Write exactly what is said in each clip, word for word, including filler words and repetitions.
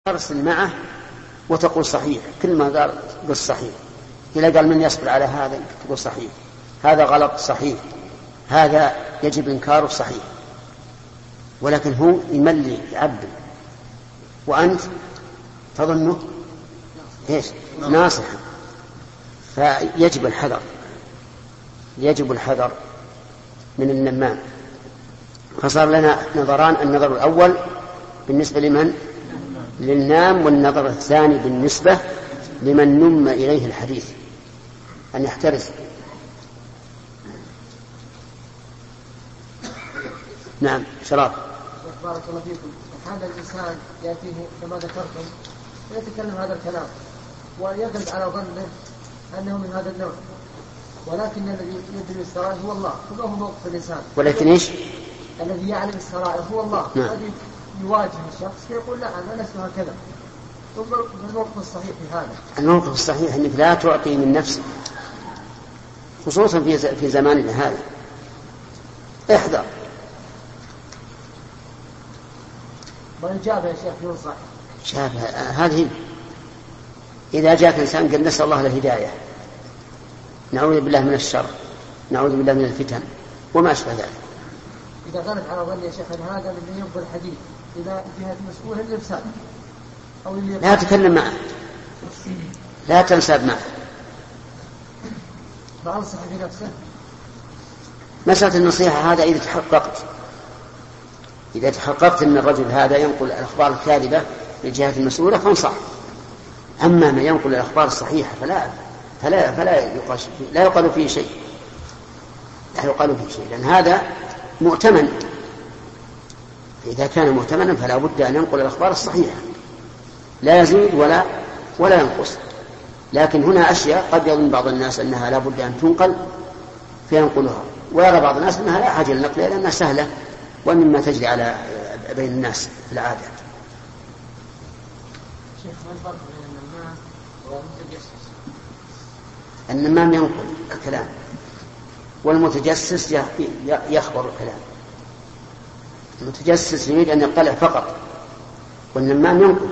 أرسل معه وتقول صحيح، كل ما قال قل صحيح. إذا قال من يصبر على هذا تقول صحيح، هذا غلط صحيح، هذا يجب إنكاره صحيح. ولكن هو يملي يعبد وأنت تظنه إيش؟ ناصحا. فيجب الحذر، يجب الحذر من النمام. فصار لنا نظران: النظر الأول بالنسبة لمن؟ للنام، والنظر الثاني بالنسبة لمن نم إليه الحديث أن يحترز. نعم. شراب. بارك الله فيكم. هذا الإنسان يأتيه كما ذكرتم ويتكلم هذا الكلام ويغلب على ظنه أنه من هذا النوع، ولكن الذي يدري السرائر هو الله. فما هو موقف الإنسان؟ ولكن إيش؟ الذي يعلم السرائر هو الله. نعم. الذي يواجه الشخص فيقول لا أنا لست هكذا. ثم الموقف الصحيح في هذا؟ الموقف الصحيح أنك لا تعطي من نفسك، خصوصا في في زماننا هذا. احذر. والإجابة يا شيخ ينصح. شاف هذه إذا جاءك إنسان قد نسأل الله الهداية، نعوذ بالله من الشر، نعوذ بالله من الفتن وما أشبه ذلك. إذا غلب على ظن يا شيخ أن هذا من ينقل الحديث إلى جهة مسؤول الإرسال أو اللي لا تكلم معه، لا تنساب معه. ما أنصح في نفسه. مسألة النصيحة هذا إذا تحققت إذا تحققت أن الرجل هذا ينقل الأخبار الكاذبة للجهة المسؤولة فانصح. أما ما ينقل الأخبار الصحيحة فلا فلا فلا يقال لا يقال فيه شيء، لا يقال فيه شيء، لأن هذا مؤتمن. إذا كان مؤتمنا فلا بد أن ينقل الأخبار الصحيحة، لا يزيد ولا ولا ينقص. لكن هنا أشياء قد يظن بعض الناس أنها لا بد أن تنقل فينقلها، ويرى بعض الناس أنها لا حاجة للنقل لأنها سهلة ومما تجري على بين الناس في العادة. شيخ ما الفرق بين النمام والمتجسس؟ النمام ينقل الكلام، والمتجسس يخبر الكلام. المتجسس يريد أن يطلع فقط، والنمام ينقل.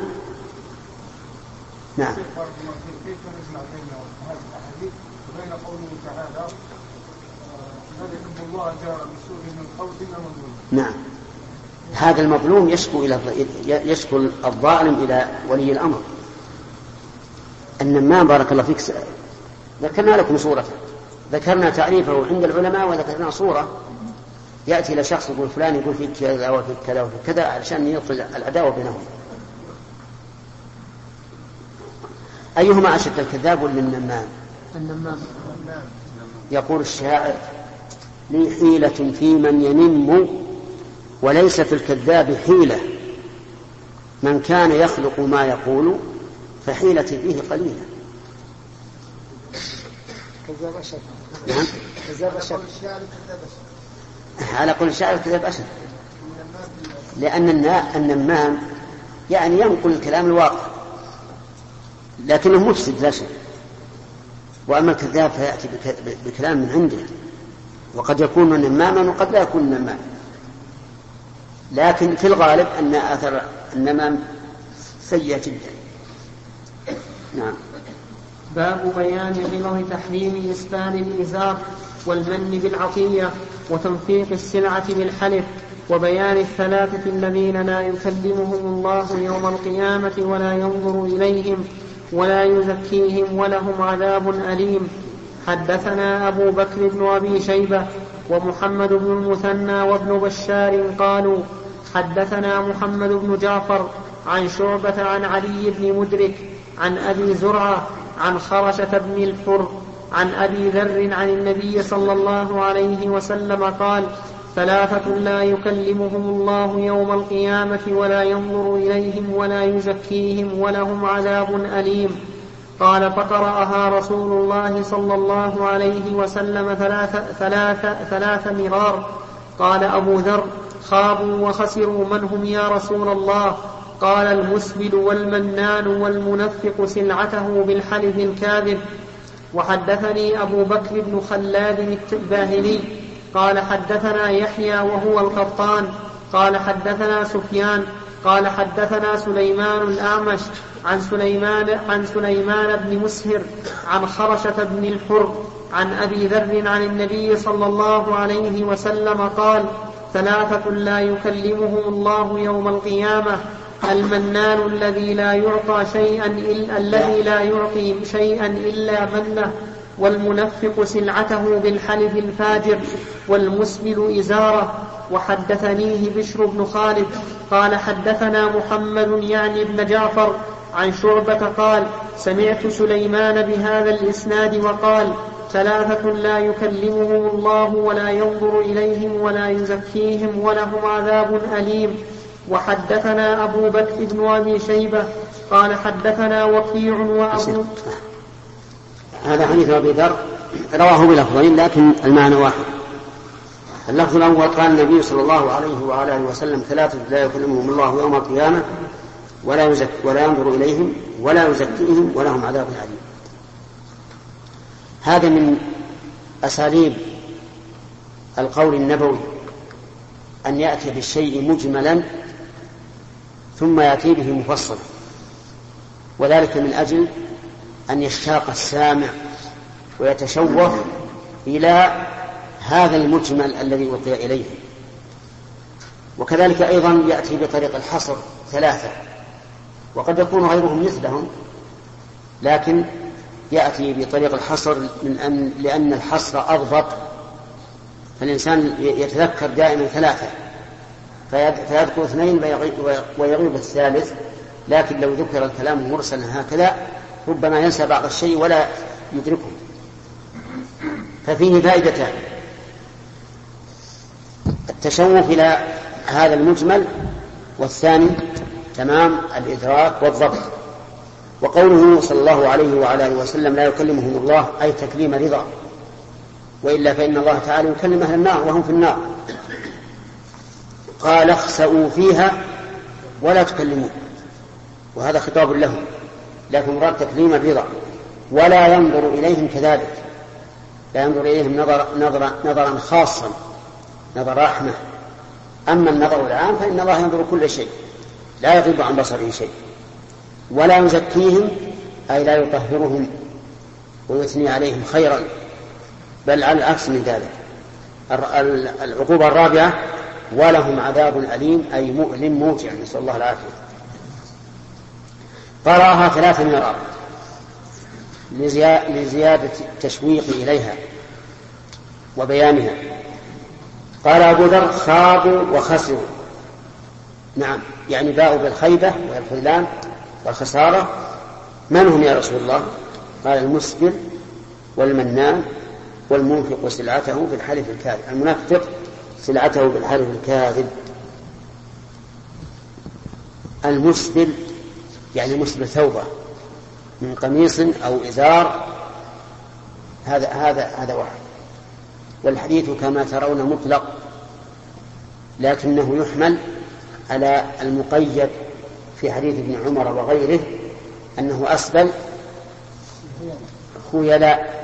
نعم. كيف نجمع بين هذه الأحاديث وبين قوله تعالى لا يحب الله جار بسوء من قول إلا مظلوم؟ نعم. هذا المظلوم يشكو إلى يشكو الظالم إلى ولي الأمر. النمام بارك الله فيك ذكرنا لكم صورته، ذكرنا تعريفه عند العلماء وذكرنا صورة. يأتي إلى شخص يقول فلان يقول فيك كذا وفيك كذا وفيك كذا علشان يدخل العداوة بينهم. أيهما أشد، الكذاب ولا النمام؟ النمام. يقول الشاعر: لي حيلة في من ينم وليس في الكذاب حيلة، من كان يخلق ما يقول فحيلتي فيه قليلة. كذاب أشد. نعم. كذاب أشد. على قول الشاعر كذاب أشد، لأن النمام يعني ينقل الكلام الواقع لكنه مفسد لا شيء. وأما الكذاب فيأتي بكلام من عنده، وقد يكون نماما وقد لا يكون نماما، لكن في الغالب أن أثر النمام سيء جدا. نعم. باب بيان غلظ تحريم إسبال الإزار والمن بالعطية وتنفيق السلعة بالحلف، وبيان الثلاثة الذين لا يكلمهم الله يوم القيامة ولا ينظر إليهم ولا يزكيهم ولهم عذاب أليم. حدثنا أبو بكر بن أبي شيبة ومحمد بن المثنى وابن بشار قالوا حدثنا محمد بن جعفر عن شعبة عن علي بن مدرك عن أبي زرعة عن خرشة بن الحر عن أبي ذر عن النبي صلى الله عليه وسلم قال: ثلاثة لا يكلمهم الله يوم القيامة ولا ينظر إليهم ولا يزكيهم ولهم عذاب أليم. قال: فقرأها رسول الله صلى الله عليه وسلم ثلاث, ثلاث, ثلاث مرار. قال أبو ذر: خابوا وخسروا من هم يا رسول الله؟ قال: المسبل والمنان والمنفق سلعته بالحلف الكاذب. وحدثني أبو بكر بن خلاد الباهلي قال حدثنا يحيى وهو القطان قال حدثنا سفيان قال حدثنا سليمان الأعمش عن سليمان, عن سليمان بن مسهر عن خرشة بن الحر عن أبي ذر عن النبي صلى الله عليه وسلم قال ثلاثة لا يكلمهم الله يوم القيامة المنان الذي لا يعطى شيئا إلا الذي لا يعطي شيئا إلا منه والمنفق سلعته بالحلف الفاجر والمسبل إزاره. وحدثنيه بشر بن خالد قال حدثنا محمد يعني بن جعفر عن شعبة قال سمعت سليمان بهذا الإسناد وقال ثلاثة لا يكلمهم الله ولا ينظر إليهم ولا يزكيهم ولهم عذاب أليم. وحدثنا أبو بكر بن أبي شيبة قال حدثنا وكيع وأبو هذا حديث أبي ذر رواه بلفظين لكن المعنى واحد. اللفظ الأول قال النبي صلى الله عليه وعلى آله وسلم ثلاثة لا يكلمهم الله يوم القيامة ولا, يزك ولا ينظر إليهم ولا يزكيهم ولهم عذاب أليم. هذا من أساليب القول النبوي أن يأتي بالشيء مجملا ثم يأتي به مفصلا، وذلك من أجل أن يشتاق السامع ويتشوف إلى هذا المجمل الذي ألقي إليه. وكذلك أيضا يأتي بطريق الحصر ثلاثة، وقد يكون غيرهم مثلهم، لكن يأتي بطريق الحصر من أن لأن الحصر أضبط، فالإنسان يتذكر دائما ثلاثة فيذكر اثنين ويغيب الثالث. لكن لو ذكر الكلام مرسلا هكذا ربما ينسى بعض الشيء ولا يدركه. ففيه فائدتان: التشوف إلى هذا المجمل، والثاني تمام الإدراك والضبط. وقوله صلى الله عليه وعلى آله وسلم لا يكلمهم الله أي تكليم رضا، وإلا فإن الله تعالى يكلم أهل النار وهم في النار. قال اخسئوا فيها ولا تكلمون، وهذا خطاب لهم، لكن مراد تكليم الرضا. ولا ينظر إليهم كذلك، لا ينظر إليهم نظر نظر نظرا خاصا، نظر رحمة. أما النظر العام فإن الله ينظر كل شيء لا يغيب عن بصره شيء. ولا يزكيهم أي لا يطهرهم ويثني عليهم خيرا، بل على العكس من ذلك. العقوبة الرابعة ولهم عذاب أليم أي مؤلم موجع، نسأل الله العافية. قرأها ثلاث مرات لزيادة التشويق إليها وبيانها. قال أبو ذر خاضوا وخسروا، نعم يعني باءوا بالخيبة والخذلان والخسارة. من هم يا رسول الله؟ قال المسبل والمنان والمنفق سلعته بالحلف الكاذب. المنفق سلعته بالحلف الكاذب. المسبل يعني مسبل ثوبه من قميص أو إزار، هذا هذا هذا واحد. والحديث كما ترون مطلق، لكنه يحمل على المقيد في حديث ابن عمر وغيره أنه أسبل خيلاء،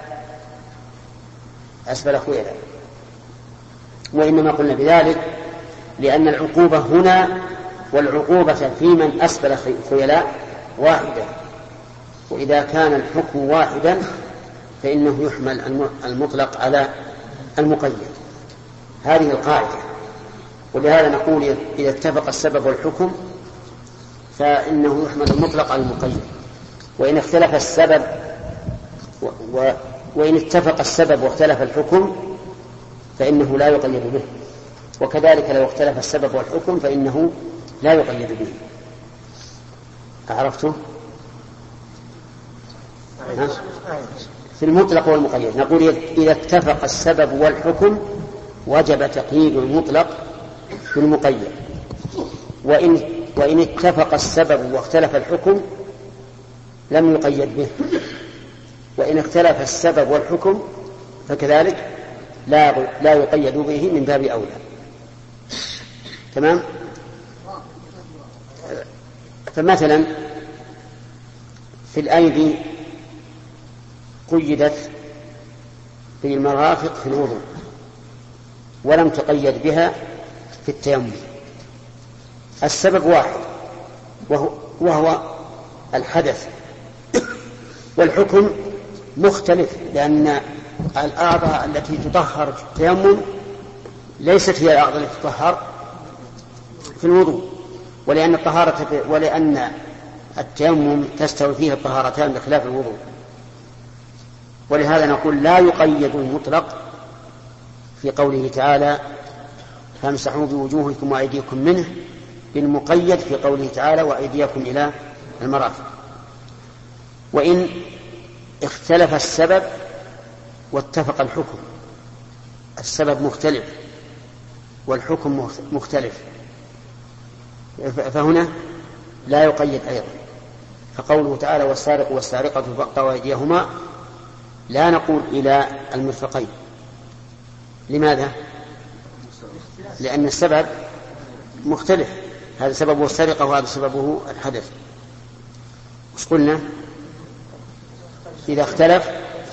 أسبل خيلاء. وإنما قلنا بذلك لأن العقوبة هنا والعقوبة في من أسبل خيلاء واحدة، وإذا كان الحكم واحدا فإنه يحمل المطلق على المقيد. هذه القاعدة، ولهذا نقول إذا اتفق السبب والحكم فإنه يحمل المطلق على المقيد، وإن اختلف السبب و... و... وإن اتفق السبب واختلف الحكم فإنه لا يقيد به، وكذلك لو اختلف السبب والحكم فإنه لا يقيد به. أعرفته؟ في المطلق والمقيد نقول إذا اتفق السبب والحكم وجب تقييد المطلق في المقيد، وإن, وإن اتفق السبب واختلف الحكم لم يقيد به، وإن اختلف السبب والحكم فكذلك لا, لا يقيد به من باب أولى. تمام؟ فمثلا في الأيدي قيدت بالمرافق في الوضوء ولم تقيد بها في التيمم. السبب واحد، وهو, وهو الحدث. والحكم مختلف، لأن الأعضاء التي تطهر في التيمم ليست هي الأعضاء التي تطهر في الوضوء، ولأن الطهارة ولأن التيمم تستوي فيه الطهارتان بخلاف الوضوء. ولهذا نقول لا يقيد المطلق في قوله تعالى فامسحوا بوجوهكم وأيديكم منه بالمقيد في قوله تعالى وأيديكم إلى المرافق. وإن اختلف السبب واتفق الحكم، السبب مختلف والحكم مختلف، فهنا لا يقيد أيضا. فقوله تعالى والسارق والسارقة فاقطعوا أيديهما لا نقول إلى المرفقين. لماذا؟ لأن السبب مختلف، هذا سببه السرقة وهذا سببه الحدث. وش قلنا؟ إذا اختلف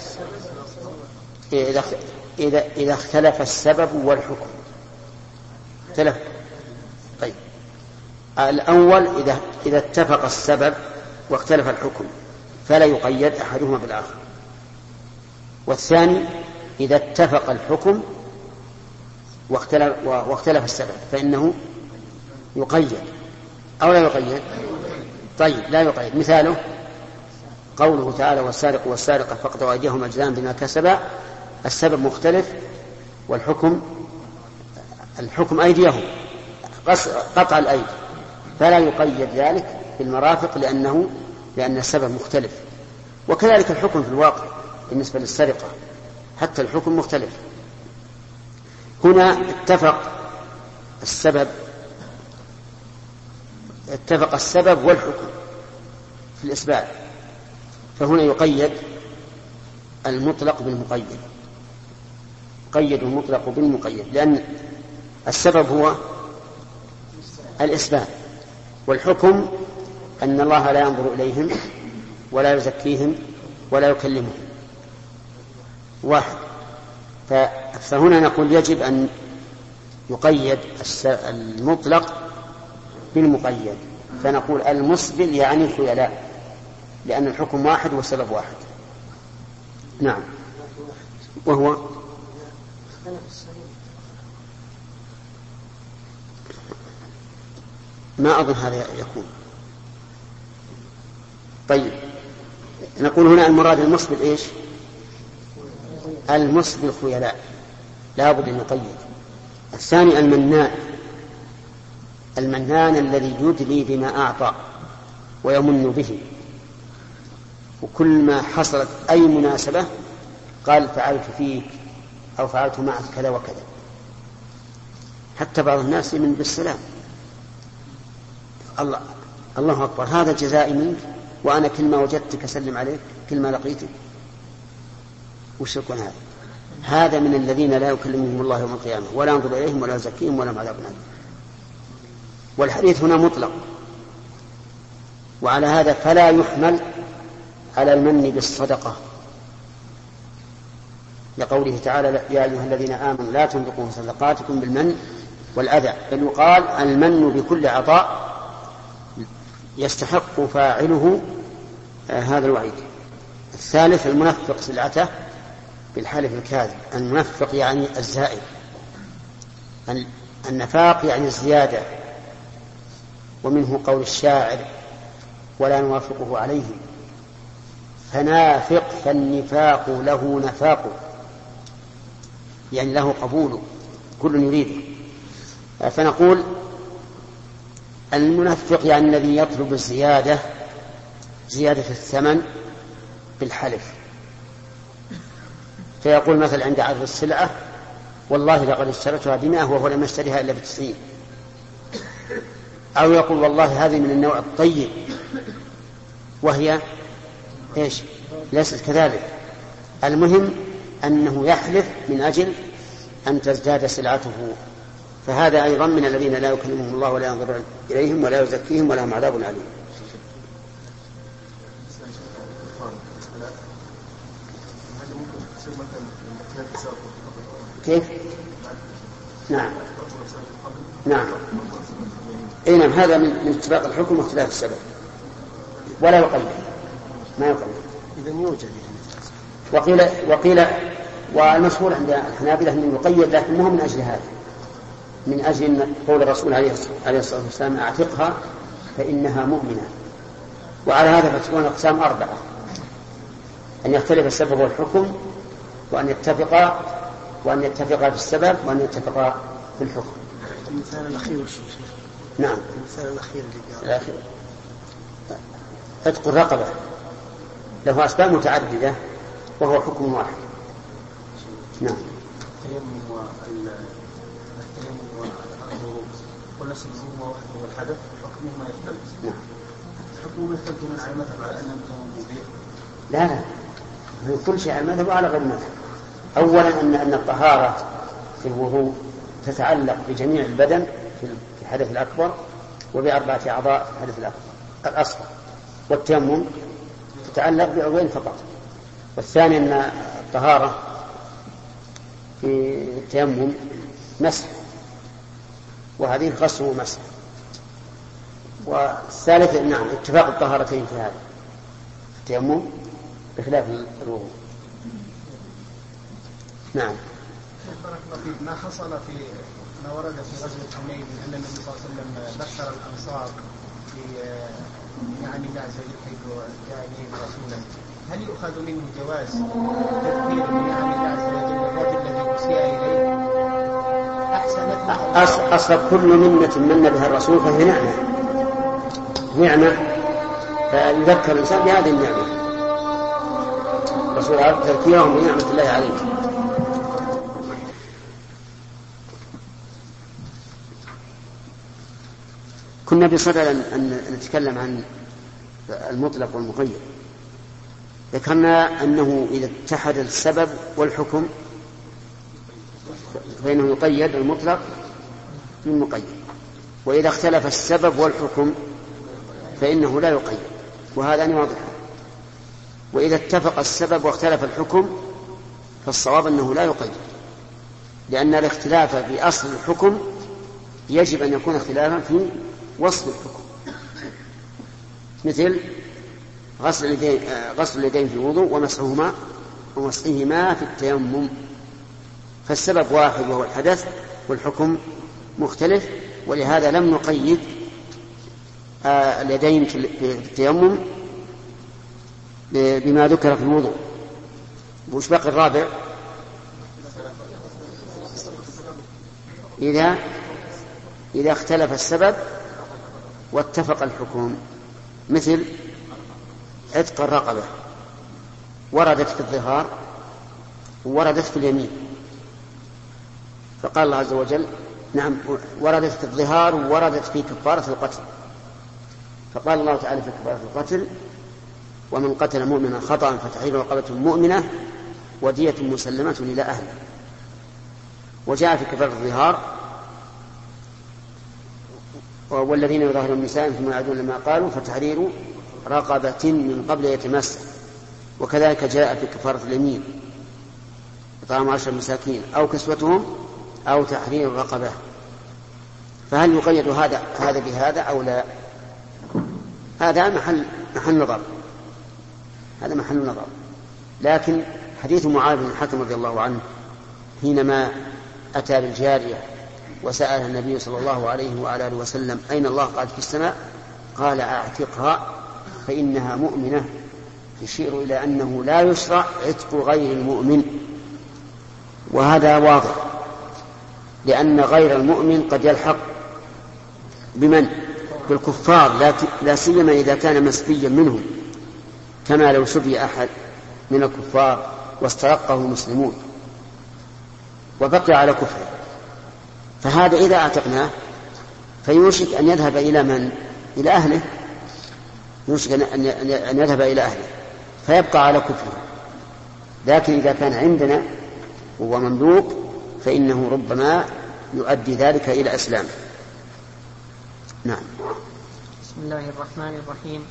إذا إذا إذا اختلف السبب والحكم اختلف. طيب الأول إذا إذا اتفق السبب واختلف الحكم فلا يقيد أحدهما بالآخر. والثاني إذا اتفق الحكم واختلف, واختلف السبب فإنه يقيد أو لا يقيد. طيب لا يقيد. مثاله قوله تعالى والسارق والسارقة فاقطعوا أيديهما جزاء بما كسبا، السبب مختلف والحكم الحكم أيديهم قطع الأيدي، فلا يقيد ذلك بالمرافق لأنه لأن السبب مختلف. وكذلك الحكم في الواقع بالنسبة للسرقة حتى الحكم مختلف. هنا اتفق السبب اتفق السبب والحكم في الإثبات، فهنا يقيد المطلق بالمقيد، قيد المطلق بالمقيد، لأن السبب هو الإثبات والحكم أن الله لا ينظر إليهم ولا يزكيهم ولا يكلمهم واحد. فهنا نقول يجب أن يقيد المطلق بالمقيد، فنقول المسبل يعني الخيلاء لأن الحكم واحد والسبب واحد. نعم. وهو ما أظن هذا يكون. طيب نقول هنا المراد المسبل إيش؟ المسبل خيلاء لا بد أن يقيد. الثاني المنان، المنان الذي يدلي بما أعطى ويمن به، وكل ما حصلت أي مناسبة قال فعلت فيك أو فعلت معك كذا وكذا. حتى بعض الناس يمن بالسلام، الله الله أكبر هذا جزائي منك وأنا كل ما وجدتك أسلم عليك كل ما لقيتك. وش يكون هذا؟ هذا من الذين لا يكلمهم الله يوم القيامة ولا ينظر إليهم ولا يزكيهم ولا عذاب أليم. والحديث هنا مطلق، وعلى هذا فلا يحمل على المن بالصدقة لقوله تعالى يا أيها الذين آمنوا لا تنفقوا صدقاتكم بالمن والأذى، بل يقال المن بكل عطاء يستحق فاعله آه هذا الوعيد. الثالث المنفق سلعته بالحلف الكاذب. المنفق يعني الزائد، النفاق يعني الزيادة، ومنه قول الشاعر ولا نوافقه عليه فنافق فالنفاق له نفاق، يعني له قبول كل يريده. فنقول المنفق يعني الذي يطلب الزيادة زيادة الثمن بالحلف، فيقول مثلا عند عرض السلعة والله لقد اشتريتها بمئة وهو لم يشتريها إلا بتسعين، أو يقول والله هذه من النوع الطيب وهي إيش ليست كذلك. المهم أنه يحلف من أجل أن تزداد سلعته، فهذا أيضا من الذين لا يكلمهم الله ولا ينظر إليهم ولا يزكيهم ولا هم عذاب عليم. كيف؟ نعم نعم اي نعم، هذا من اتفاق الحكم واختلاف السبب، ولا يقيد، ما يقيد. اذا يوجد. وقيل وقيل والمشهور عند الحنابلة انه يقيد، لكن مو من اجل هذا، من اجل قول الرسول عليه الصلاه والسلام: اعتقها فانها مؤمنه. وعلى هذا فتكون اقسام اربعه: ان يختلف السبب والحكم، وان يتفقا وان يتفقا في السبب، وان يتفقا في الحكم. المثال الاخير والشيخ. نعم، المثال الاخير اللي قال الأخير عتق الرقبه له اسباب متعدده وهو حكم واحد. نعم. التيمم والتيمم والوضوء ونفس الوضوء وحده والحدث حكمهما يختلف. نعم. حكمهما يختلف من على المذهب على انه مبيح. لا لا، من كل شيء على المذهب وعلى غير المذهب. اولا ان ان الطهاره في الوضوء تتعلق بجميع البدن في الحدث الاكبر، وباربعه اعضاء في الحدث الاكبر الاصغر، والتيمم تتعلق بعضوين فقط. والثاني ان الطهاره في التيمم مسح، وهذه غسل ومسح. والثالث نعم اتفاق الطهارتين في هذا التيمم بخلاف الوضوء. نعم. ما حصل في ما ورد في غزوة حنين أن النبي صلى الله عليه وسلم بشر الأنصار بنعم الله عز وجل حيث جاء إليهم رسولا، هل يؤخذ منه جواز تذكير بنعم الله عز وجل الرجل الذي أسيء إليه؟ أحسن أصل كل منة من بها الرسول فهي نعمة نعمة فيذكر الإنسان بهذه النعمة. الرسول عرف تذكيرهم بنعمة الله عليه. كنا بصدد أن نتكلم عن المطلق والمقيد. ذكرنا أنه إذا اتحد السبب والحكم فإنه يقيد المطلق بالمقيد، وإذا اختلف السبب والحكم فإنه لا يقيد، وهذا واضح. وإذا اتفق السبب واختلف الحكم فالصواب أنه لا يقيد، لأن الاختلاف في أصل الحكم يجب أن يكون اختلافا في وصف الحكم، مثل غسل اليدين غسل اليدين في الوضوء ومسحهما ومسحهما في التيمم، فالسبب واحد وهو الحدث، والحكم مختلف، ولهذا لم نقيد اليدين في التيمم بما ذكر في الوضوء. وش باقي الرابع؟ إذا إذا اختلف السبب واتفق الحكم، مثل عتق الرقبة وردت في الظهار ووردت في اليمين، فقال الله عز وجل نعم وردت في الظهار ووردت في كفارة القتل، فقال الله تعالى في كفارة القتل: ومن قتل مؤمنا خطأ فتحرير رقبة مؤمنة ودية مسلمة إلى أهله. وجاء في كفارة الظهار: والذين يظاهرون النساء ثم يعودون لما قالوا فتحرير رقبة من قبل يتمس. وكذلك جاء في كفارة اليمين: إطعام عشرة مساكين أو كسوتهم أو تحرير رقبة. فهل يقيد هذا هذا بهذا أو لا؟ هذا محل محل نظر هذا محل نظر لكن حديث معاذ بن الحكم رضي الله عنه حينما أتى بالجارية وسأل النبي صلى الله عليه وعلى آله وسلم: أين الله؟ قال: في السماء. قال: أعتقها فإنها مؤمنة، يشير إلى أنه لا يشرع عتق غير المؤمن. وهذا واضح، لأن غير المؤمن قد يلحق بمن؟ بالكفار، لا سيما إذا كان مسبيا منهم، كما لو سبي أحد من الكفار واسترقه المسلمون وبقي على كفره، فهذا إذا أعتقناه فيوشك أن يذهب إلى من؟ إلى أهله، يوشك أن يذهب إلى أهله فيبقى على كفره. لكن إذا كان عندنا وهو مملوك فإنه ربما يؤدي ذلك إلى إسلامه. نعم. بسم الله الرحمن الرحيم.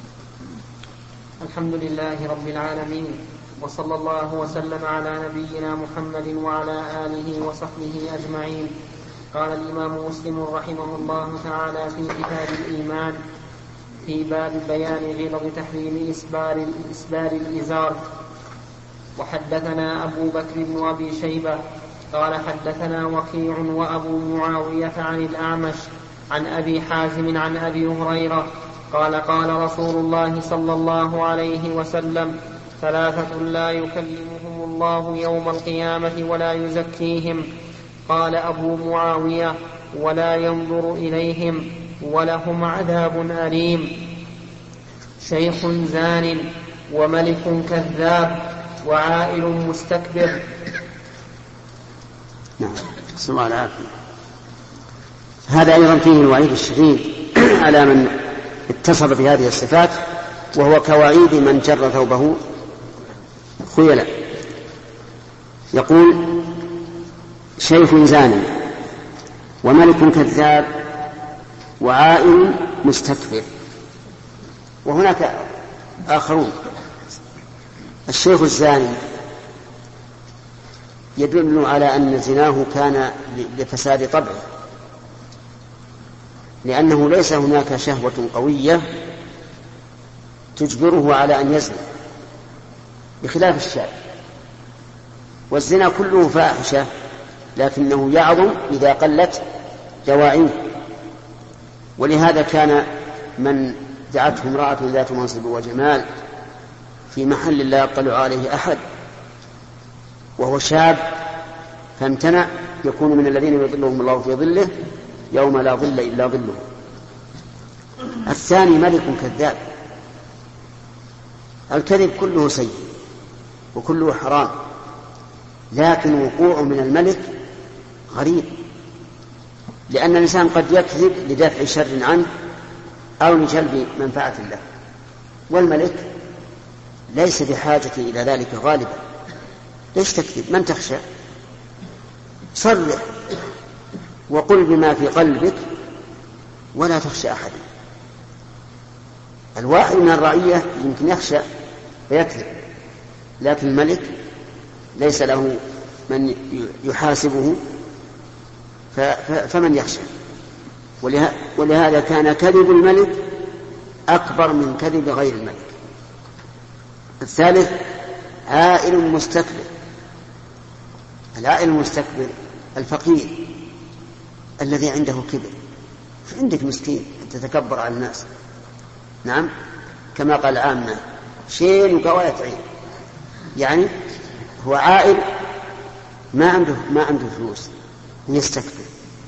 الحمد لله رب العالمين، وصلى الله وسلم على نبينا محمد وعلى آله وصحبه أجمعين. قال الإمام مسلم رحمه الله تعالى في كتاب الإيمان في باب بيان غلظ تحريم إسبال, إسبال الإزار. وحدثنا أبو بكر بن أبي شيبة قال حدثنا وكيع وأبو معاوية عن الأعمش عن أبي حازم عن أبي هريرة قال قال رسول الله صلى الله عليه وسلم ثلاثة لا يكلمهم الله يوم القيامة ولا يزكيهم. قال أبو معاوية ولا ينظر إليهم ولهم عذاب أليم: شيخ زان وملك كذاب وعائل مستكبر. نعم. صلى الله عليه وسلم. هذا أيضا فيه الوعيد الشديد على من اتصف بهذه الصفات، وهو كوعيد من جر ثوبه خيلا. يقول: شيخ زاني وملك كذاب وعائل مستكبر. وهناك آخرون. الشيخ الزاني يدل على أن زناه كان لفساد طبعه، لأنه ليس هناك شهوة قوية تجبره على أن يزني، بخلاف الشاب. والزنا كله فاحشة، لكنه يعظم إذا قلت دواعيه. ولهذا كان من دعته امرأة ذات منصب وجمال في محل لا يطلع عليه أحد وهو شاب فامتنع، يكون من الذين يظلهم الله في ظله يوم لا ظل إلا ظله. الثاني ملك كذاب. الكذب كله سيء وكله حرام، لكن وقوعه من الملك غريب، لأن الإنسان قد يكذب لدفع شر عنه أو لجلب منفعة له، والملك ليس بحاجة إلى ذلك غالبا. ليش تكذب؟ من تخشى؟ صرح وقل بما في قلبك ولا تخشى أحد. الواحد من الرعية يمكن يخشى فيكذب، لكن الملك ليس له من يحاسبه، فمن يخشى. ولهذا كان كذب الملك أكبر من كذب غير الملك. الثالث عائل مستكبر. العائل المستكبر الفقير الذي عنده كبر. عندك مسكين تتكبر على الناس، نعم، كما قال عامة: شين وقواية عين. يعني هو عائل ما عنده ما عنده فلوس يستكبر.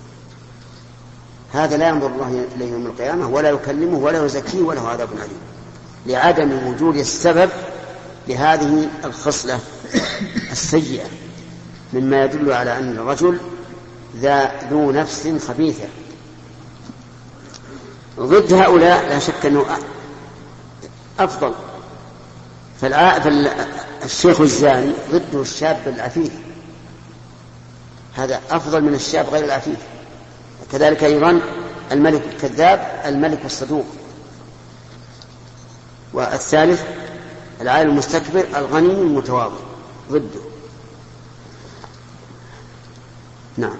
هذا لا ينظر الله إليه يوم القيامة ولا يكلمه ولا يزكيه وله عذاب أليم، لعدم وجود السبب لهذه الخصلة السيئة، مما يدل على أن الرجل ذا ذو نفس خبيثة. ضد هؤلاء لا شك أنه أفضل. فالشيخ الزاني ضده الشاب العفيف، هذا أفضل من الشاب غير العفيف. كذلك أيضا الملك الكذاب الملك الصدوق. والثالث العائل المستكبر الغني المتواضع ضده. نعم.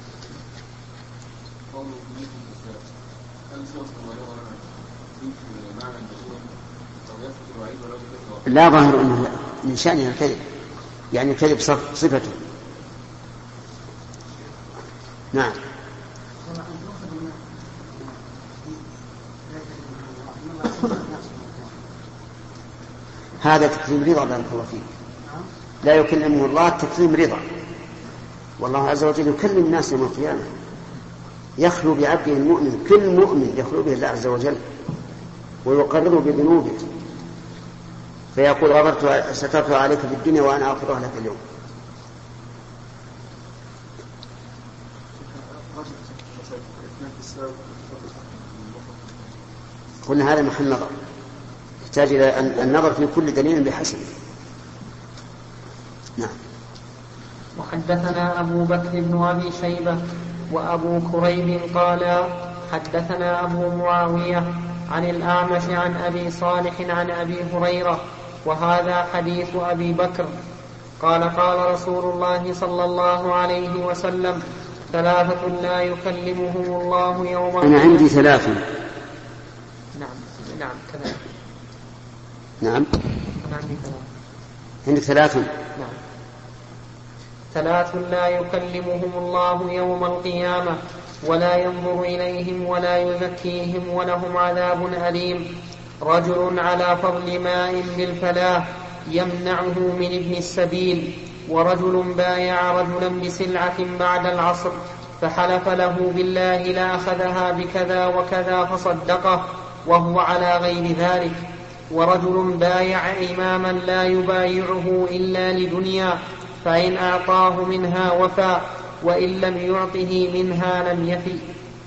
لا ظاهر أنه من شأنها الكذب، يعني الكذب صفته. نعم. هذا تكريم رضا بارك الله فيك. لا يكلمه الله تكريم رضا، والله عز وجل يكلم الناس يوم القيامة، يخلو بعبده المؤمن. كل مؤمن يخلو به الله عز وجل ويقرره بذنوبه، فيقول: غفرت سترت عليك في الدنيا وأنا أغفرها لك اليوم. قلنا هذا محل نظر، يحتاج إلى النظر في كل دليل بحسبه. نعم. وحدثنا أبو بكر بن أبي شيبة وأبو كريب قال حدثنا أبو معاوية عن الأعمش عن أبي صالح عن أبي هريرة، وهذا حديث أبي بكر. قال: قال رسول الله صلى الله عليه وسلم: ثلاثة لا يكلمهم الله يوم أنا عندي ثلاثة. نعم نعم كذلك. نعم أنا عندي ثلاثة. عندك ثلاثة. نعم. ثلاث لا يكلمهم الله يوم القيامة ولا ينظر إليهم ولا يزكيهم ولهم عذاب أليم: رجل على فضل ماء بالفلاح يمنعه من ابن السبيل، ورجل بايع رجلا بسلعة بعد العصر فحلف له بالله لأخذها بكذا وكذا فصدقه وهو على غير ذلك، ورجل بايع إماما لا يبايعه إلا لدنيا فإن أعطاه منها وفى وإن لم يعطه منها لم يفي.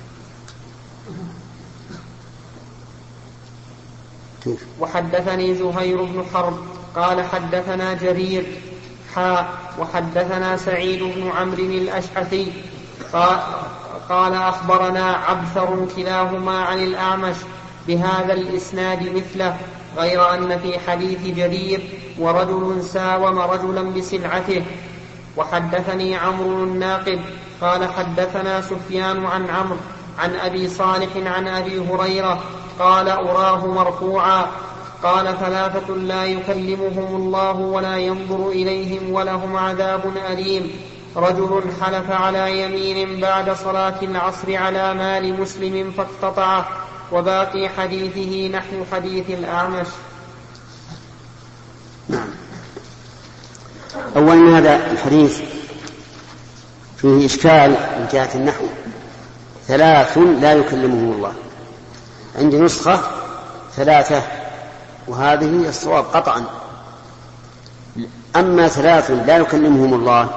وحدثني زهير بن حرب قال حدثنا جرير حاء وحدثنا سعيد بن عمرو الأشعثي قال أخبرنا عبثر كلاهما عن الأعمش بهذا الإسناد مثله، غير أن في حديث جرير ورجل ساوم رجلا بسلعته. وحدثني عمرو الناقد قال حدثنا سفيان عن عمرو عن أبي صالح عن أبي هريرة قال أراه مرفوعا قال: ثلاثة لا يكلمهم الله ولا ينظر إليهم ولهم عذاب أليم: رجل حلف على يمين بعد صلاة العصر على مال مسلم فاقتطعه. وباقي حديثه نحو حديث الأعمش. نعم. أولا هذا الحديث فيه إشكال من جهة النحو: ثلاث لا يكلمهم الله، عندي نسخة ثلاثة وهذه الصواب قطعا. أما ثلاث لا يكلمهم الله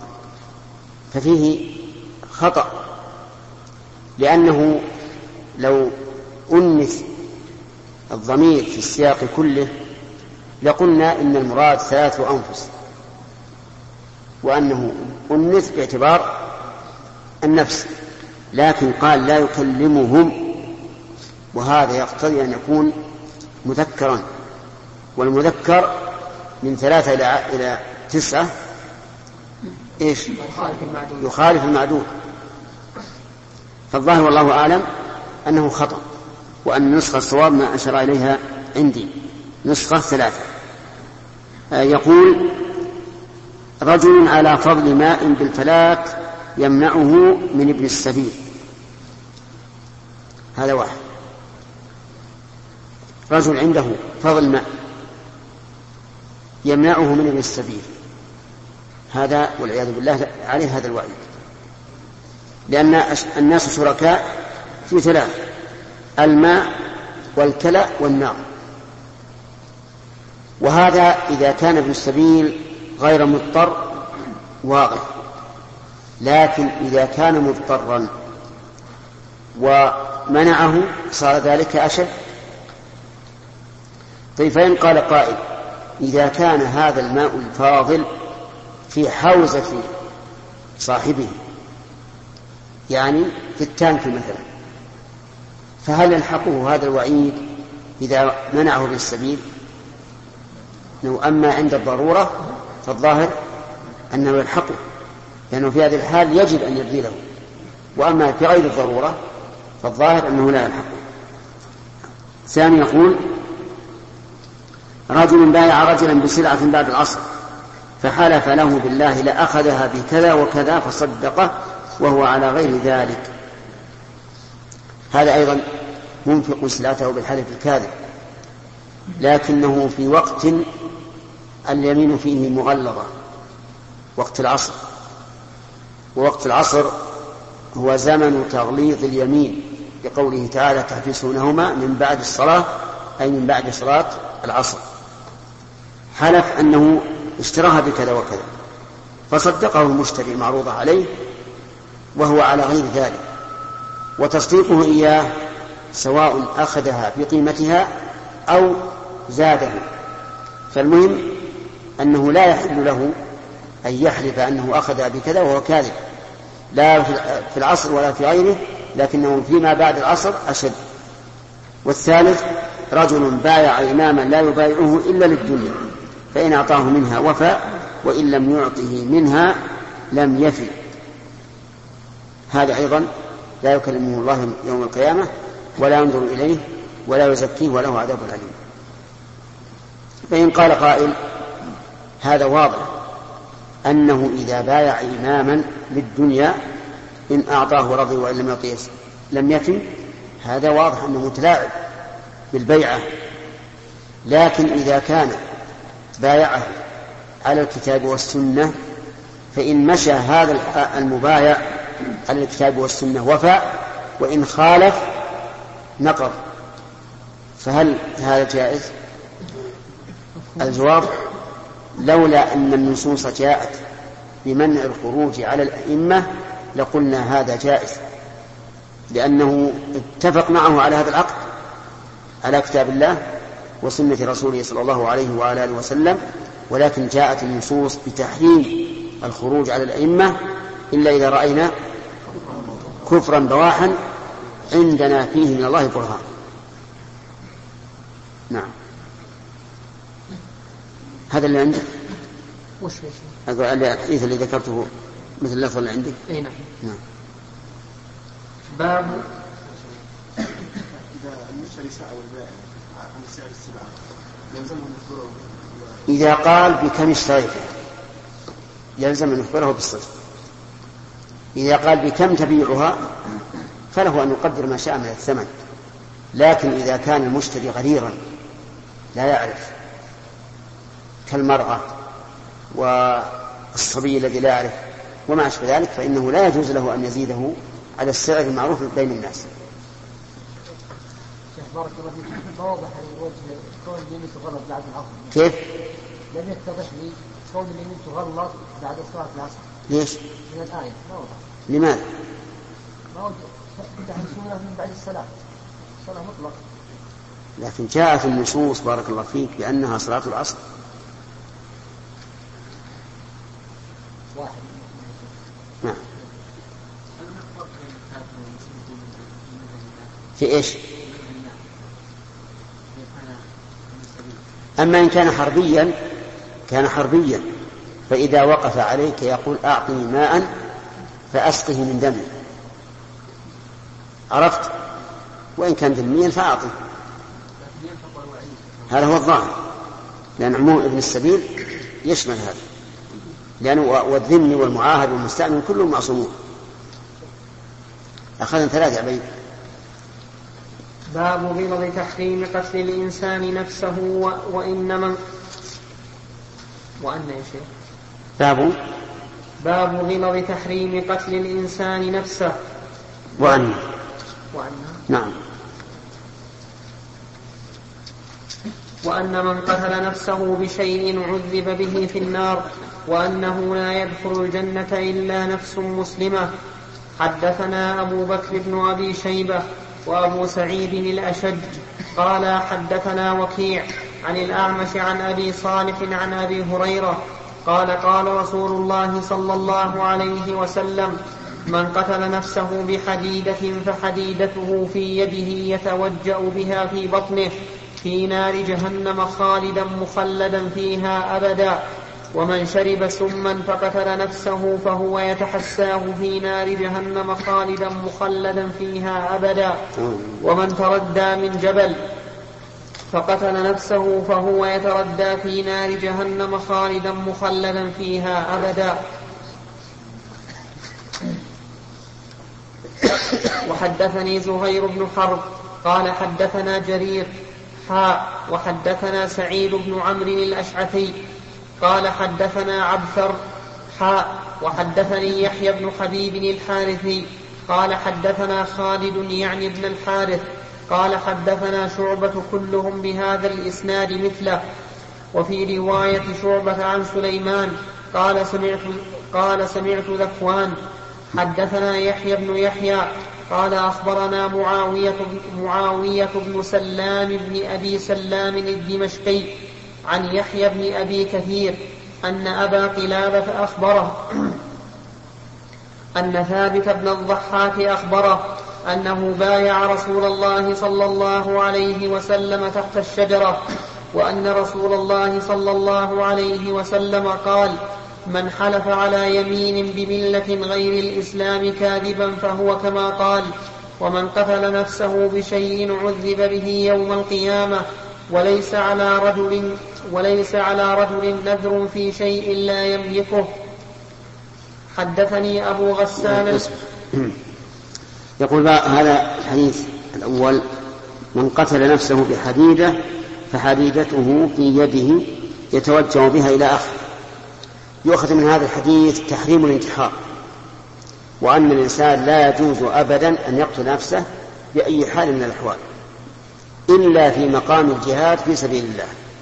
ففيه خطأ، لأنه لو أنث الضمير في السياق كله لقلنا إن المراد ثلاث أنفس، وأنه أنث باعتبار النفس، لكن قال لا يكلمهم، وهذا يقتضي أن يكون مذكرا، والمذكر من ثلاثة إلى إلى تسعة إيش؟ يخالف المعدود. فالظاهر والله أعلم أنه خطأ، وأن نسخة الصواب ما أشار إليها عندي نسخة ثلاثة. يقول: رجل على فضل ماء بالفلات يمنعه من ابن السبيل، هذا واحد. رجل عنده فضل ماء يمنعه من ابن السبيل، هذا والعياذ بالله عليه هذا الوعيد، لأن الناس شركاء في ثلاث: الماء والكلى والنار. وهذا إذا كان ابن السبيل غير مضطر واضح، لكن إذا كان مضطرا ومنعه صار ذلك أشد. طيب، فإن قال قائل: إذا كان هذا الماء الفاضل في حوزة صاحبه، يعني في التانك مثلا، فهل يلحقه هذا الوعيد إذا منعه بالسبيل؟ أما عند الضرورة فالظاهر أنه يلحقه، لأنه في هذه الحال يجب أن يبذله له، وأما في غير الضرورة فالظاهر أنه لا يلحقه. ثاني يقول: رجل بايع رجلا بسلعة بعد العصر فحلف له بالله لأخذها بكذا وكذا فصدقه وهو على غير ذلك، هذا أيضا منفق سلعته بالحلف الكاذب، لكنه في وقت اليمين فيه مغلظة، وقت العصر، ووقت العصر هو زمن تغليظ اليمين، لقوله تعالى: تحبسونهما من بعد الصلاة، أي من بعد صلاة العصر. حلف أنه اشتراها بكذا وكذا فصدقه المشتري المعروضة عليه وهو على غير ذلك، وتصديقه إياه سواء أخذها بقيمتها أو زاده. فالمهم أنه لا يحل له أن يحلف أنه أخذها بكذا وهو كاذب، لا في العصر ولا في غيره، لكنه فيما بعد العصر أشد. والثالث: رجل بايع إماما لا يبايعه إلا للدنيا فإن أعطاه منها وفى وإن لم يعطه منها لم يفي. هذا أيضا لا يكلمه الله يوم القيامة ولا ينظر إليه ولا يزكيه وله عذاب أليم. فإن قال قائل هذا واضح أنه إذا بايع إماما للدنيا إن أعطاه رضي وإن لم يعطيه لم يفي، هذا واضح أنه متلاعب بالبيعة. لكن إذا كان بايعه على الكتاب والسنة فإن مشى هذا المبايع على الكتاب والسنة وفى، وإن خالف نقض. فهل هذا جائز؟ الجواب لولا أن النصوص جاءت بمنع الخروج على الأئمة لقلنا هذا جائز، لأنه اتفق معه على هذا العقد على كتاب الله وسنة رسوله صلى الله عليه وعلى آله وسلم، ولكن جاءت النصوص بتحريم الخروج على الأئمة إلا إذا رأينا كفرا بواحا عندنا فيه من الله برهان. نعم. هذا اللي عندك؟ وش أقول الحديث اللي ذكرته مثل اللفظ اللي عندك؟ أي نعم. نعم. باب إذا المشتري سأل البائع عن سعر السلعة يلزمه الخروج. إذا قال بكم اشتريته يلزم أن يخبره بالصدق. إذا قال بكم تبيعها فله أن يقدر ما شاء من الثمن. لكن إذا كان المشتري غريرا لا يعرف كالمرأة والصبي الذي لا يعرف وما أشبه ذلك فإنه لا يجوز له أن يزيده على السعر المعروف بين الناس. بارك الله فيك. ما وضح الوجه كون اليمين تغلط بعد العصر. كيف؟ لم يتضح لي كون اليمين تغلط بعد صلاة العصر. ليش؟ من الآية ما وضح. لماذا؟ ما وضح تحسونها من بعد الصلاة صلاة مطلق. لكن جاءت النصوص بارك الله فيك بأنها صلاة العصر. واحد. نعم. في إيش؟ أما إن كان حربيا كان حربيا فإذا وقف عليك يقول أعطني ماء فأسقه من دمي، عرفت؟ وإن كان ذميا فأعطي. هذا هو الظاهر، لأن عموم ابن السبيل يشمل هذا، لأنه والذمي والمعاهد والمستأمن كلهم معصومون. أخذنا ثلاثة عبيد. باب غلظ تحريم قتل الإنسان نفسه و... وإن من وأن يا شيخ باب باب غلظ تحريم قتل الإنسان نفسه وأن وأن نعم وأن من قتل نفسه بشيء عذب به في النار وأنه لا يدخل الجنة إلا نفس مسلمة. حدثنا أبو بكر بن أبي شيبة وأبو سعيد الأشج قال حدثنا وكيع عن الأعمش عن أبي صالح عن أبي هريرة قال قال رسول الله صلى الله عليه وسلم من قتل نفسه بحديدة فحديدته في يده يتوجأ بها في بطنه في نار جهنم خالدا مخلدا فيها أبدا. ومن شرب سما فقتل نفسه فهو يتحساه في نار جهنم خالدا مخلدا فيها أبدا. ومن تردى من جبل فقتل نفسه فهو يتردى في نار جهنم خالدا مخلدا فيها أبدا. وحدثني زهير بن حرب قال حدثنا جرير حاء وحدثنا سعيد بن عمرو الأشعثي قال حدثنا عبثر حاء وحدثني يحيى بن حبيب الحارثي قال حدثنا خالد يعني ابن الحارث قال حدثنا شعبة كلهم بهذا الإسناد مثله. وفي رواية شعبة عن سليمان قال سمعت, قال سمعت ذكوان حدثنا يحيى بن يحيى قال أخبرنا معاوية, معاوية بن سلام بن أبي سلام الدمشقي عن يحيى بن أبي كثير أن أبا قلابة أخبره أن ثابت بن الضحاك أخبره أنه بايع رسول الله صلى الله عليه وسلم تحت الشجرة وأن رسول الله صلى الله عليه وسلم قال من حلف على يمين بملة غير الإسلام كاذبا فهو كما قال. ومن قتل نفسه بشيء عذب به يوم القيامة وليس على رجل وليس على رجل نذر في شيء لا يملكه. حدثني أبو غسان. يقول هذا الحديث الأول: من قتل نفسه بحديدة فحديدته في يده يتوجه بها إلى آخر. يؤخذ من هذا الحديث تحريم الانتحار، وأن الإنسان لا يجوز أبدا أن يقتل نفسه بأي حال من الأحوال إلا في مقام الجهاد في سبيل الله،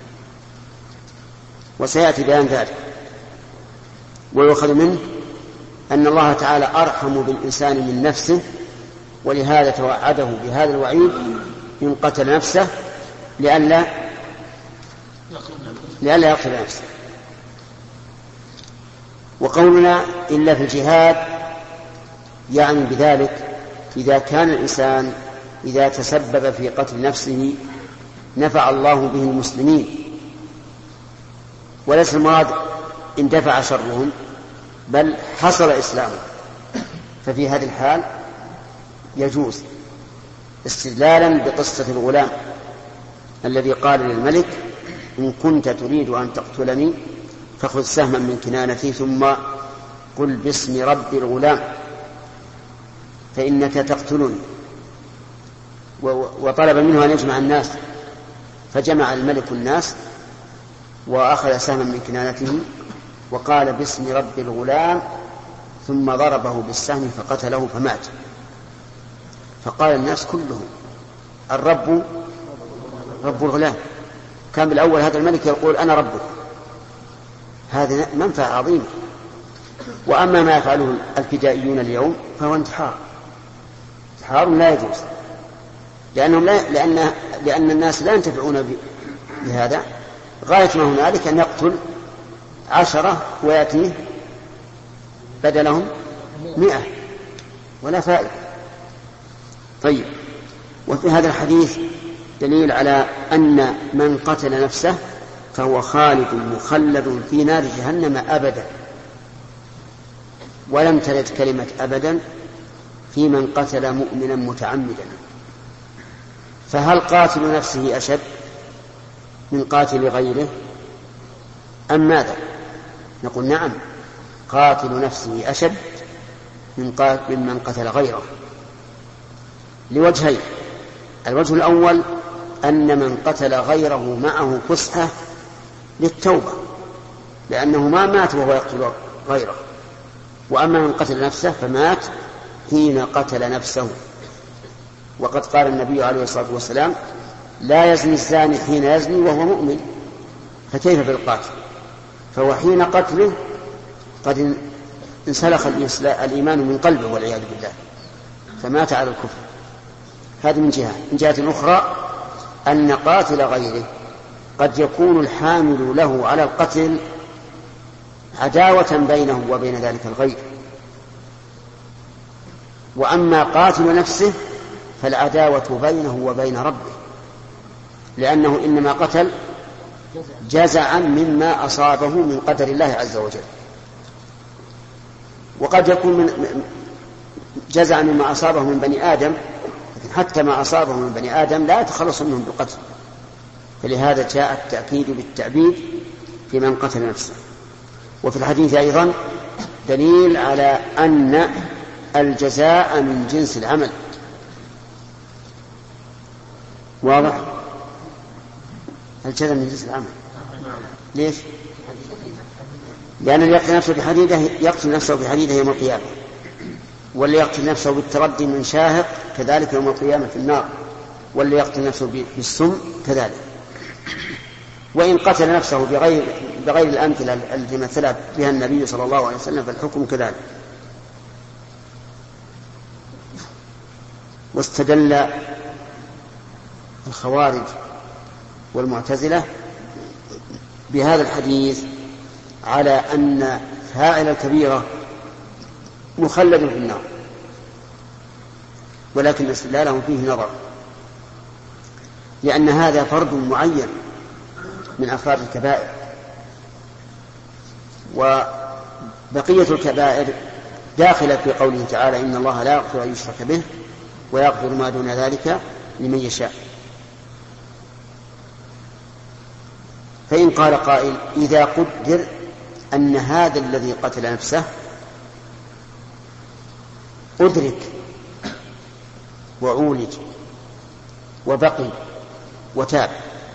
وسيأتي بيان ذلك. ويؤخذ منه أن الله تعالى أرحم بالإنسان من نفسه، ولهذا توعده بهذا الوعيد إن قتل نفسه لئلا لئلا يقتل نفسه. وقولنا إلا في الجهاد يعني بذلك إذا كان الإنسان إذا تسبب في قتل نفسه نفع الله به المسلمين، وليس المراد إن دفع شرهم بل حصل إسلامه، ففي هذه الحال يجوز استدلالا بقصة الغلام الذي قال للملك: إن كنت تريد أن تقتلني فخذ سهما من كنانتي ثم قل باسم رب الغلام فإنك تقتلني. وطلب منه أن يجمع الناس، فجمع الملك الناس وأخذ سهما من كنانته وقال باسم رب الغلام ثم ضربه بالسهم فقتله فمات. فقال الناس كلهم: الرب رب الغلام. كان بالأول هذا الملك يقول أنا ربك، هذه منفعة عظيمة. وأما ما يفعله الفدائيون اليوم فهو انتحار، انتحار لا يجوز، لأنهم لا لأن لأن الناس لا ينتفعون بهذا. غاية ما هنالك أن يقتل عشرة ويأتيه بدلهم مئة ولا فائدة. طيب، وفي هذا الحديث دليل على أن من قتل نفسه فهو خالد مخلد في نار جهنم أبدا، ولم ترد كلمة أبدا في من قتل مؤمنا متعمدا. فهل قاتل نفسه أشد من قاتل غيره أم ماذا؟ نقول نعم، قاتل نفسه أشد من قاتل من قتل غيره لوجهين. الوجه الأول أن من قتل غيره معه فسحة للتوبة، لأنه ما مات وهو يقتل غيره. وأما من قتل نفسه فمات حين قتل نفسه، وقد قال النبي عليه الصلاة والسلام: لا يزني الزاني حين يزني وهو مؤمن، فكيف بالقاتل؟ فهو حين قتله قد انسلخ الإيمان من قلبه والعياذ بالله، فمات على الكفر. هذه من جهة. من جهة أخرى أن قاتل غيره قد يكون الحامل له على القتل عداوة بينه وبين ذلك الغير. وأما قاتل نفسه فالعداوة بينه وبين ربه، لأنه إنما قتل جزعا مما أصابه من قدر الله عز وجل. وقد يكون من جزعا مما أصابه من بني آدم، لكن حتى ما أصابه من بني آدم لا يتخلص منهم بالقتل. فلهذا جاء التأكيد بالتعبيد في من قتل نفسه. وفي الحديث أيضا دليل على أن الجزاء من جنس العمل. واضح؟ الجزاء من جنس العمل. ليش؟ لأن اللي يقتل نفسه بحديدة يقتل نفسه بحديدة يوم القيامة، واللي يقتل نفسه بالتردي من شاهق كذلك يوم القيامة في النار، واللي يقتل نفسه بالسم كذلك. وإن قتل نفسه بغير بغير الأمثلة التي مثلت بها النبي صلى الله عليه وسلم فالحكم كذلك. واستدل الخوارج والمعتزلة بهذا الحديث على أن فاعل الكبيرة مخلد في النار، ولكن استدلالهم فيه نظر، لأن هذا فرد معين من أفراد الكبائر، بقية الكبائر داخلة في قوله تعالى إن الله لا يغفر أن يشرك به ويغفر ما دون ذلك لمن يشاء. فإن قال قائل إذا قدر أن هذا الذي قتل نفسه أدرك وعولج وبقي وتاب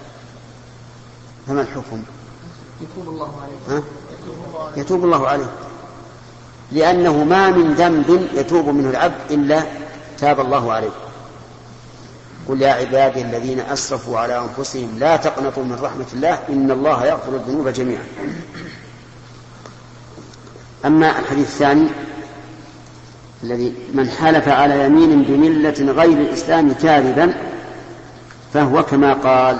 فما الحكم؟ يتوب الله عليه. ها؟ يتوب الله عليه، لأنه ما من ذنب يتوب منه العبد إلا تاب الله عليه. قل يا عبادي الذين أسرفوا على أنفسهم لا تقنطوا من رحمة الله إن الله يغفر الذنوب جميعا. أما الحديث الثاني الذي من حلف على يمين بملة غير الإسلام كاذبا فهو كما قال.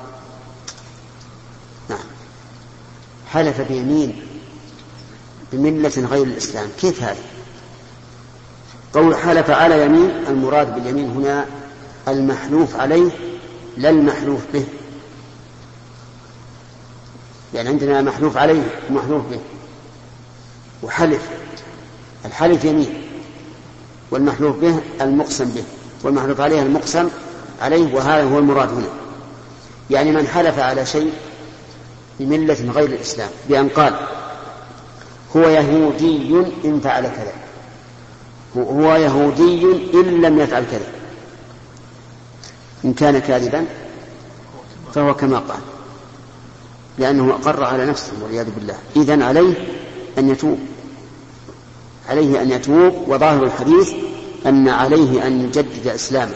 نعم، حلف بيمين بملة غير الإسلام، كيف هذا؟ قول حلف على يمين المراد باليمين هنا المحلوف عليه لا المحلوف به، يعني عندنا محلوف عليه ومحلوف به وحلف. الحلف يمين والمحلوف به المقسم به والمحلوف عليه المقسم عليه، وهذا هو المراد هنا. يعني من حلف على شيء بملة غير الإسلام بأن قال هو يهودي إن فعل كذا، هو يهودي إن لم يفعل كذا، إن كان كاذبا فهو كما قال، لأنه أقر على نفسه والعياذ بالله. إذن عليه أن يتوب، عليه أن يتوب. وظاهر الحديث أن عليه أن يجدد إسلامه،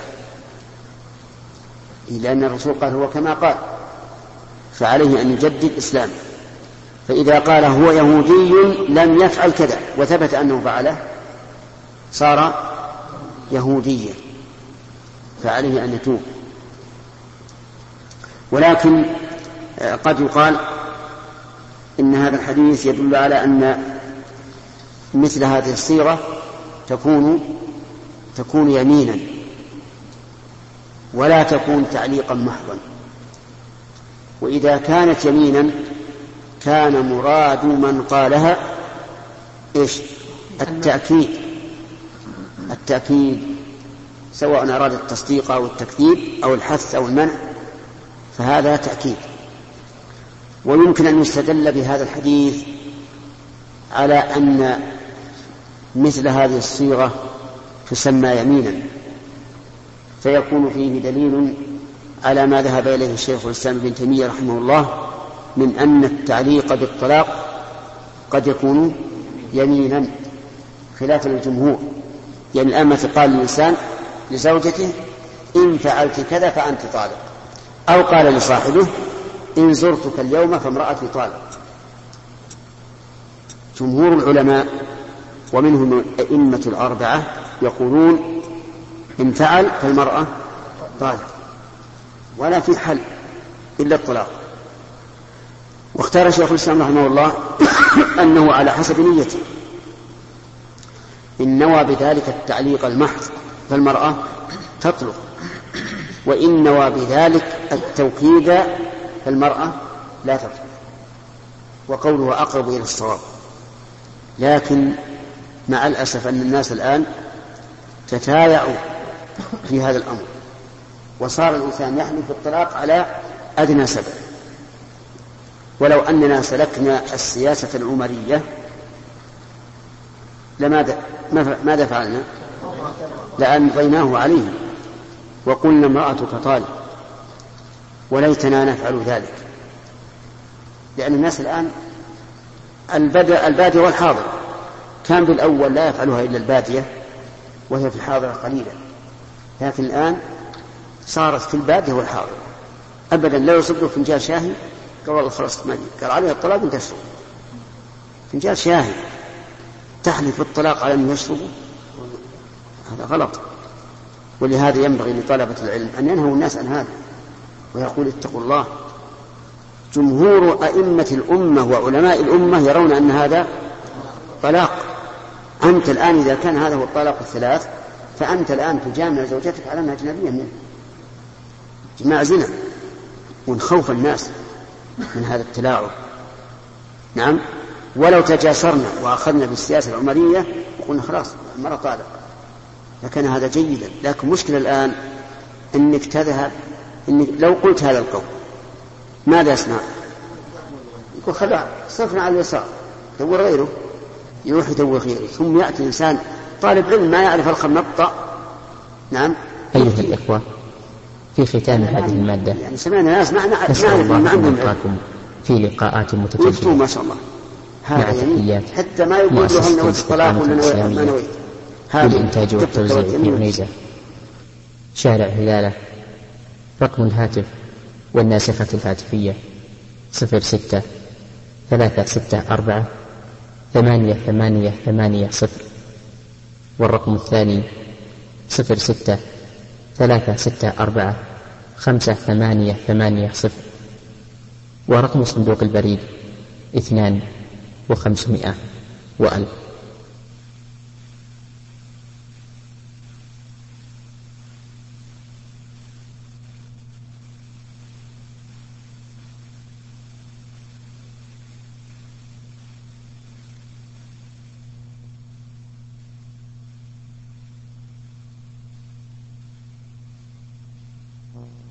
لأن الرسول قال هو كما قال، فعليه أن يجدد إسلامه. فإذا قال هو يهودي لم يفعل كذا وثبت أنه فعله صار يهوديا، فعليه أن يتوب. ولكن قد يقال إن هذا الحديث يدل على أن مثل هذه الصيغة تكون تكون يمينا ولا تكون تعليقا محضا. وإذا كانت يمينا كان مراد من قالها إيش؟ التأكيد، التأكيد سواء أراد التصديق أو التكذيب أو الحث أو المنع، فهذا تأكيد. ويمكن أن يستدل بهذا الحديث على أن مثل هذه الصيغة تسمى يمينا، فيكون فيه دليل على ما ذهب إليه الشيخ الإسلام ابن تيمية رحمه الله من أن التعليق بالطلاق قد يكون يمينا خلافا للجمهور. يعني الآن مثل قال الإنسان لزوجته إن فعلت كذا فأنت طالق، أو قال لصاحبه إن زرتك اليوم فامرأتي طالق. جمهور العلماء ومنهم الأئمة الأربعة يقولون إن فعل فالمرأة طالق ولا في حل إلا الطلاق. واختار شيخ الإسلام رحمه الله أنه على حسب نيته، إن نوى بذلك التعليق المحض فالمرأة تطلق، وإن نوى بذلك التوكيد فالمرأة لا تطلق، وقوله أقرب إلى الصواب. لكن مع الأسف أن الناس الآن تتايعوا في هذا الأمر، وصار الإنسان يحلف بالطلاق على أدنى سبب. ولو أننا سلكنا السياسة العمرية لماذا ماذا فعلنا؟ لأمضيناه عليه وقلنا امرأتك طالق، وليتنا نفعل ذلك. لأن الناس الآن البادية والحاضر، كان بالأول لا يفعلها إلا البادية وهي في الحاضرة قليلا، لكن الآن صارت في البادية والحاضر أبدا لا يصدق فنجان شاهي قال والله خلصت مالي قال عليها الطلاق وانت تشرب فنجان شاهي، تحلف بالطلاق على أن يشربه، هذا غلط. ولهذا ينبغي لطلبة العلم أن ينهوا الناس عن هذا ويقول اتقوا الله. جمهور أئمة الأمة وعلماء الأمة يرون أن هذا طلاق. أنت الآن إذا كان هذا هو الطلاق الثلاث فأنت الآن تجامع زوجتك على أنها أجنبية منه، جماع زنا، ونخوف الناس من هذا التلاعب. نعم. ولو تجاسرنا وأخذنا بالسياسة العمرية وقلنا خلاص المرأة طالق لكان هذا جيدا. لكن مشكلة الآن أنك تذهب إنك لو قلت هذا القول ماذا يصنع؟ يقول خلاص صرفنا على اليسار دور غيره، يروح يدور غيره. ثم يأتي إنسان طالب علم ما يعرف الخمطة. نعم أيها الإخوة، في ختام هذه المادة يعني سمعنا ناس ما نعرف نسأل الله ما أن عندهم نلقاكم في لقاءات ويفتون متجددة ما شاء الله. مع هذا يعني تحيات حتى ما يقول له هل نويت الطلاق ولا نويت ما نويت. للإنتاج والتوزيع في عنيزة، شارع هلالة. رقم الهاتف والناسخة الهاتفية صفر ستة ثلاثة ستة أربعة ثمانية ثمانية ثمانية صفر، والرقم الثاني صفر ستة ثلاثة ستة أربعة خمسة ثمانية ثمانية صفر، ورقم صندوق البريد اثنان وخمسمائة وألف. Mm-hmm.